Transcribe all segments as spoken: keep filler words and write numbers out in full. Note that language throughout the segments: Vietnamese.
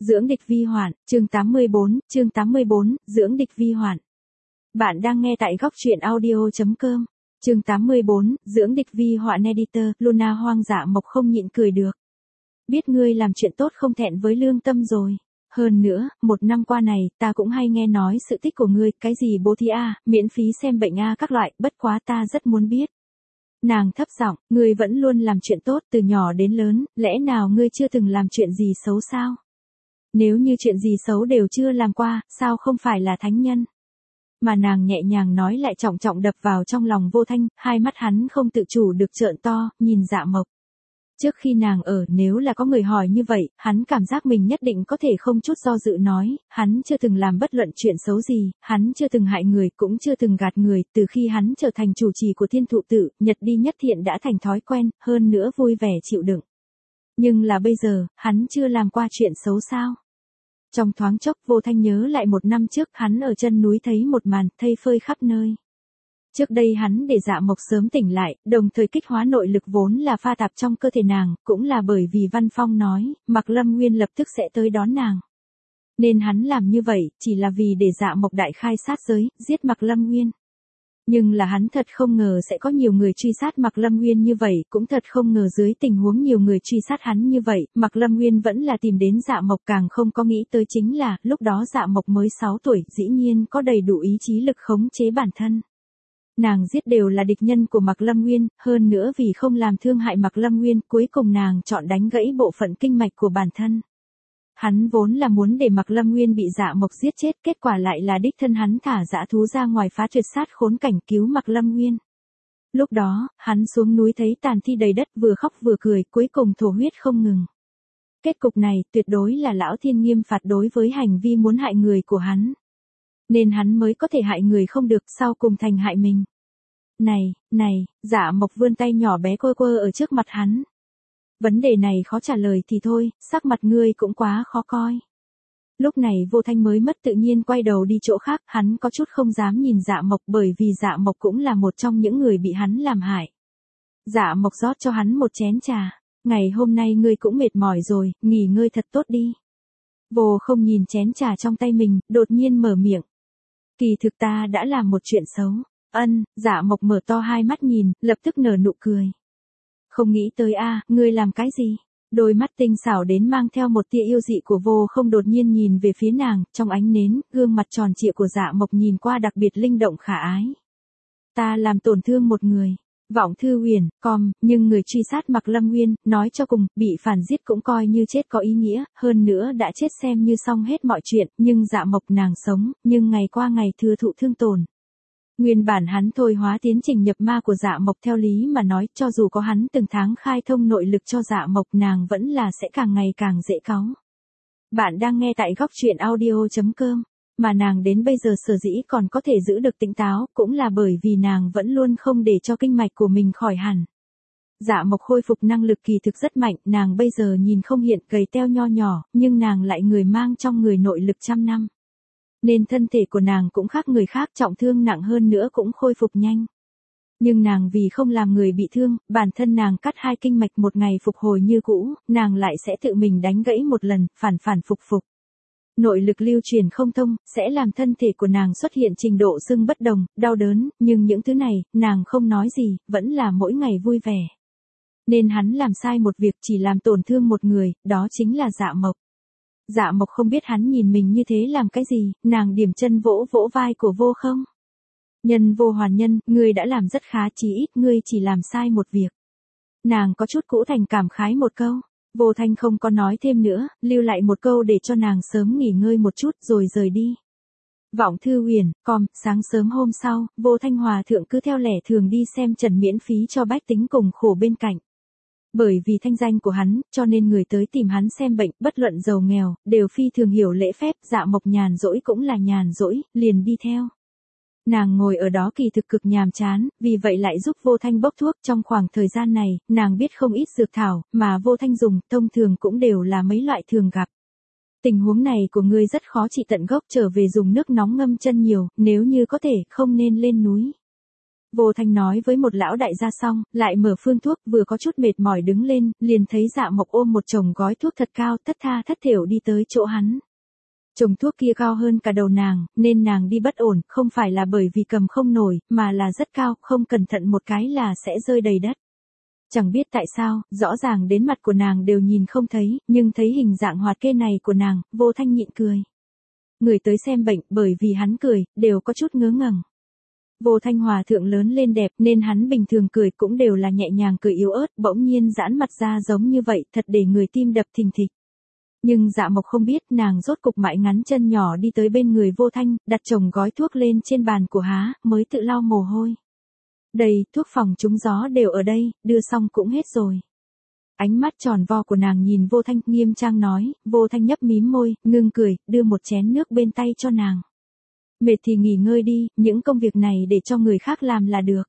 Dưỡng địch vi hoạn, chương tám mươi bốn, chương tám mươi bốn, dưỡng địch vi hoạn. Bạn đang nghe tại góc truyện audio chấm com. Chương tám mươi bốn, dưỡng địch vi hoạn editor, Luna Hoang Dạ Mộc không nhịn cười được. Biết ngươi làm chuyện tốt không thẹn với lương tâm rồi. Hơn nữa, một năm qua này, ta cũng hay nghe nói sự tích của ngươi, cái gì bố thí a, miễn phí xem bệnh a các loại, bất quá ta rất muốn biết. Nàng thấp giọng, ngươi vẫn luôn làm chuyện tốt từ nhỏ đến lớn, lẽ nào ngươi chưa từng làm chuyện gì xấu sao? Nếu như chuyện gì xấu đều chưa làm qua, sao không phải là thánh nhân? Mà nàng nhẹ nhàng nói lại trọng trọng đập vào trong lòng Vô Thanh, hai mắt hắn không tự chủ được trợn to, nhìn Dạ Mộc. Trước khi nàng ở, nếu là có người hỏi như vậy, hắn cảm giác mình nhất định có thể không chút do dự nói, hắn chưa từng làm bất luận chuyện xấu gì, hắn chưa từng hại người, cũng chưa từng gạt người, từ khi hắn trở thành chủ trì của Thiên Thụ Tự, nhật đi nhất thiện đã thành thói quen, hơn nữa vui vẻ chịu đựng. Nhưng là bây giờ, hắn chưa làm qua chuyện xấu sao? Trong thoáng chốc Vô Thanh nhớ lại một năm trước hắn ở chân núi thấy một màn thây phơi khắp nơi. Trước đây hắn để Dạ Mộc sớm tỉnh lại, đồng thời kích hóa nội lực vốn là pha tạp trong cơ thể nàng, cũng là bởi vì Văn Phong nói, Mạc Lâm Nguyên lập tức sẽ tới đón nàng. Nên hắn làm như vậy, chỉ là vì để Dạ Mộc đại khai sát giới, giết Mạc Lâm Nguyên. Nhưng là hắn thật không ngờ sẽ có nhiều người truy sát Mạc Lâm Nguyên như vậy, cũng thật không ngờ dưới tình huống nhiều người truy sát hắn như vậy, Mạc Lâm Nguyên vẫn là tìm đến Dạ Mộc, càng không có nghĩ tới chính là, lúc đó Dạ Mộc mới sáu tuổi, dĩ nhiên có đầy đủ ý chí lực khống chế bản thân. Nàng giết đều là địch nhân của Mạc Lâm Nguyên, hơn nữa vì không làm thương hại Mạc Lâm Nguyên, cuối cùng nàng chọn đánh gãy bộ phận kinh mạch của bản thân. Hắn vốn là muốn để Mạc Lâm Nguyên bị Dạ Mộc giết chết, kết quả lại là đích thân hắn thả dã thú ra ngoài phá tuyệt sát khốn cảnh cứu Mạc Lâm Nguyên. Lúc đó, hắn xuống núi thấy tàn thi đầy đất vừa khóc vừa cười, cuối cùng thổ huyết không ngừng. Kết cục này tuyệt đối là lão thiên nghiêm phạt đối với hành vi muốn hại người của hắn. Nên hắn mới có thể hại người không được, sau cùng thành hại mình. Này, này, Dạ Mộc vươn tay nhỏ bé quơ quơ ở trước mặt hắn. Vấn đề này khó trả lời thì thôi, sắc mặt ngươi cũng quá khó coi. Lúc này Vô Thanh mới mất tự nhiên quay đầu đi chỗ khác, hắn có chút không dám nhìn Dạ Mộc bởi vì Dạ Mộc cũng là một trong những người bị hắn làm hại. Dạ Mộc rót cho hắn một chén trà, ngày hôm nay ngươi cũng mệt mỏi rồi, nghỉ ngơi thật tốt đi. Vô không nhìn chén trà trong tay mình, đột nhiên mở miệng. Kỳ thực ta đã làm một chuyện xấu. Ân, Dạ Mộc mở to hai mắt nhìn, lập tức nở nụ cười. Không nghĩ tới a, ngươi làm cái gì? Đôi mắt tinh xảo đến mang theo một tia yêu dị của Vô không đột nhiên nhìn về phía nàng, trong ánh nến, gương mặt tròn trịa của Dạ Mộc nhìn qua đặc biệt linh động khả ái. Ta làm tổn thương một người. Vọng Thư Huyền, com, nhưng người truy sát Mạc Lâm Nguyên, nói cho cùng, bị phản giết cũng coi như chết có ý nghĩa, hơn nữa đã chết xem như xong hết mọi chuyện, nhưng Dạ Mộc nàng sống, nhưng ngày qua ngày thừa thụ thương tổn. Nguyên bản hắn thôi hóa tiến trình nhập ma của Dạ Mộc theo lý mà nói, cho dù có hắn từng tháng khai thông nội lực cho Dạ Mộc, nàng vẫn là sẽ càng ngày càng dễ cáu. Bạn đang nghe tại góc truyện audio chấm com, mà nàng đến bây giờ sở dĩ còn có thể giữ được tỉnh táo, cũng là bởi vì nàng vẫn luôn không để cho kinh mạch của mình khỏi hẳn. Dạ Mộc khôi phục năng lực kỳ thực rất mạnh, nàng bây giờ nhìn không hiện gầy teo nho nhỏ, nhưng nàng lại người mang trong người nội lực trăm năm. Nên thân thể của nàng cũng khác người khác, trọng thương nặng hơn nữa cũng khôi phục nhanh. Nhưng nàng vì không làm người bị thương, bản thân nàng cắt hai kinh mạch một ngày phục hồi như cũ, nàng lại sẽ tự mình đánh gãy một lần, phản phản phục phục. Nội lực lưu truyền không thông, sẽ làm thân thể của nàng xuất hiện trình độ sưng bất đồng, đau đớn, nhưng những thứ này, nàng không nói gì, vẫn là mỗi ngày vui vẻ. Nên hắn làm sai một việc chỉ làm tổn thương một người, đó chính là Dạ Mộc. Dạ Mộc không biết hắn nhìn mình như thế làm cái gì, nàng điểm chân vỗ vỗ vai của Vô không. Nhân vô hoàn nhân, ngươi đã làm rất khá, chí ít ngươi chỉ làm sai một việc. Nàng có chút cũ thành cảm khái một câu. Vô Thanh không có nói thêm nữa, lưu lại một câu để cho nàng sớm nghỉ ngơi một chút rồi rời đi. Vọng Thư Huyền, com, sáng sớm hôm sau, Vô Thanh Hòa thượng cứ theo lẽ thường đi xem trần miễn phí cho bách tính cùng khổ bên cạnh. Bởi vì thanh danh của hắn, cho nên người tới tìm hắn xem bệnh, bất luận giàu nghèo, đều phi thường hiểu lễ phép, Dạ Mộc nhàn rỗi cũng là nhàn rỗi, liền đi theo. Nàng ngồi ở đó kỳ thực cực nhàm chán, vì vậy lại giúp Vô Thanh bốc thuốc. Trong khoảng thời gian này, nàng biết không ít dược thảo, mà Vô Thanh dùng, thông thường cũng đều là mấy loại thường gặp. Tình huống này của ngươi rất khó trị tận gốc, trở về dùng nước nóng ngâm chân nhiều, nếu như có thể, không nên lên núi. Vô Thanh nói với một lão đại gia xong, lại mở phương thuốc, vừa có chút mệt mỏi đứng lên, liền thấy Dạ Mộc ôm một chồng gói thuốc thật cao, thất tha thất thểu đi tới chỗ hắn. Chồng thuốc kia cao hơn cả đầu nàng, nên nàng đi bất ổn, không phải là bởi vì cầm không nổi, mà là rất cao, không cẩn thận một cái là sẽ rơi đầy đất. Chẳng biết tại sao, rõ ràng đến mặt của nàng đều nhìn không thấy, nhưng thấy hình dạng hoạt kê này của nàng, Vô Thanh nhịn cười. Người tới xem bệnh, bởi vì hắn cười, đều có chút ngớ ngẩn. Vô Thanh hòa thượng lớn lên đẹp nên hắn bình thường cười cũng đều là nhẹ nhàng cười yếu ớt, bỗng nhiên giãn mặt ra giống như vậy, thật để người tim đập thình thịch. Nhưng Dạ Mộc không biết, nàng rốt cục mại ngắn chân nhỏ đi tới bên người Vô Thanh, đặt chồng gói thuốc lên trên bàn của há, mới tự lau mồ hôi. Đây, thuốc phòng trúng gió đều ở đây, đưa xong cũng hết rồi. Ánh mắt tròn vo của nàng nhìn Vô Thanh, nghiêm trang nói. Vô Thanh nhấp mím môi, ngưng cười, đưa một chén nước bên tay cho nàng. Mệt thì nghỉ ngơi đi, những công việc này để cho người khác làm là được.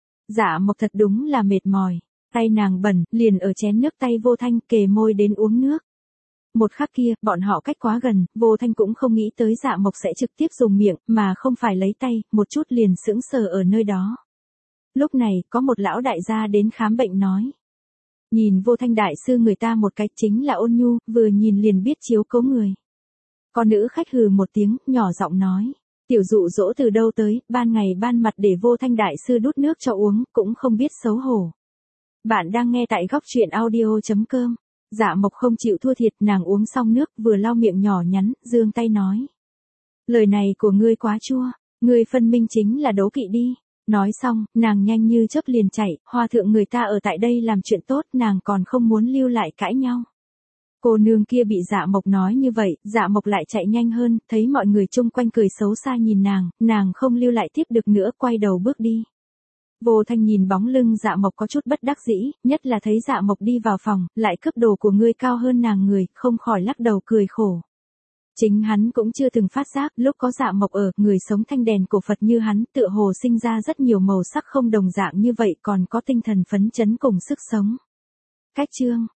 Dạ Mộc thật đúng là mệt mỏi. Tay nàng bẩn, liền ở chén nước tay Vô Thanh, kề môi đến uống nước. Một khắc kia, bọn họ cách quá gần, Vô Thanh cũng không nghĩ tới Dạ Mộc sẽ trực tiếp dùng miệng, mà không phải lấy tay, một chút liền sững sờ ở nơi đó. Lúc này, có một lão đại gia đến khám bệnh nói. Nhìn Vô Thanh đại sư người ta một cách chính là ôn nhu, vừa nhìn liền biết chiếu cố người. Con nữ khách hừ một tiếng, nhỏ giọng nói. Tiểu dụ dỗ từ đâu tới, ban ngày ban mặt để Vô Thanh đại sư đút nước cho uống, cũng không biết xấu hổ. Bạn đang nghe tại góc truyện audio chấm com. Dạ Mộc không chịu thua thiệt, nàng uống xong nước, vừa lau miệng nhỏ nhắn, giương tay nói. Lời này của ngươi quá chua, ngươi phân minh chính là đố kỵ đi. Nói xong, nàng nhanh như chớp liền chạy, hòa thượng người ta ở tại đây làm chuyện tốt, nàng còn không muốn lưu lại cãi nhau. Cô nương kia bị Dạ Mộc nói như vậy, Dạ Mộc lại chạy nhanh hơn, thấy mọi người chung quanh cười xấu xa nhìn nàng, nàng không lưu lại tiếp được nữa, quay đầu bước đi. Vô Thanh nhìn bóng lưng Dạ Mộc có chút bất đắc dĩ, nhất là thấy Dạ Mộc đi vào phòng, lại cướp đồ của ngươi cao hơn nàng người, không khỏi lắc đầu cười khổ. Chính hắn cũng chưa từng phát giác, lúc có Dạ Mộc ở, người sống thanh đèn cổ Phật như hắn, tựa hồ sinh ra rất nhiều màu sắc không đồng dạng như vậy, còn có tinh thần phấn chấn cùng sức sống. Cách chương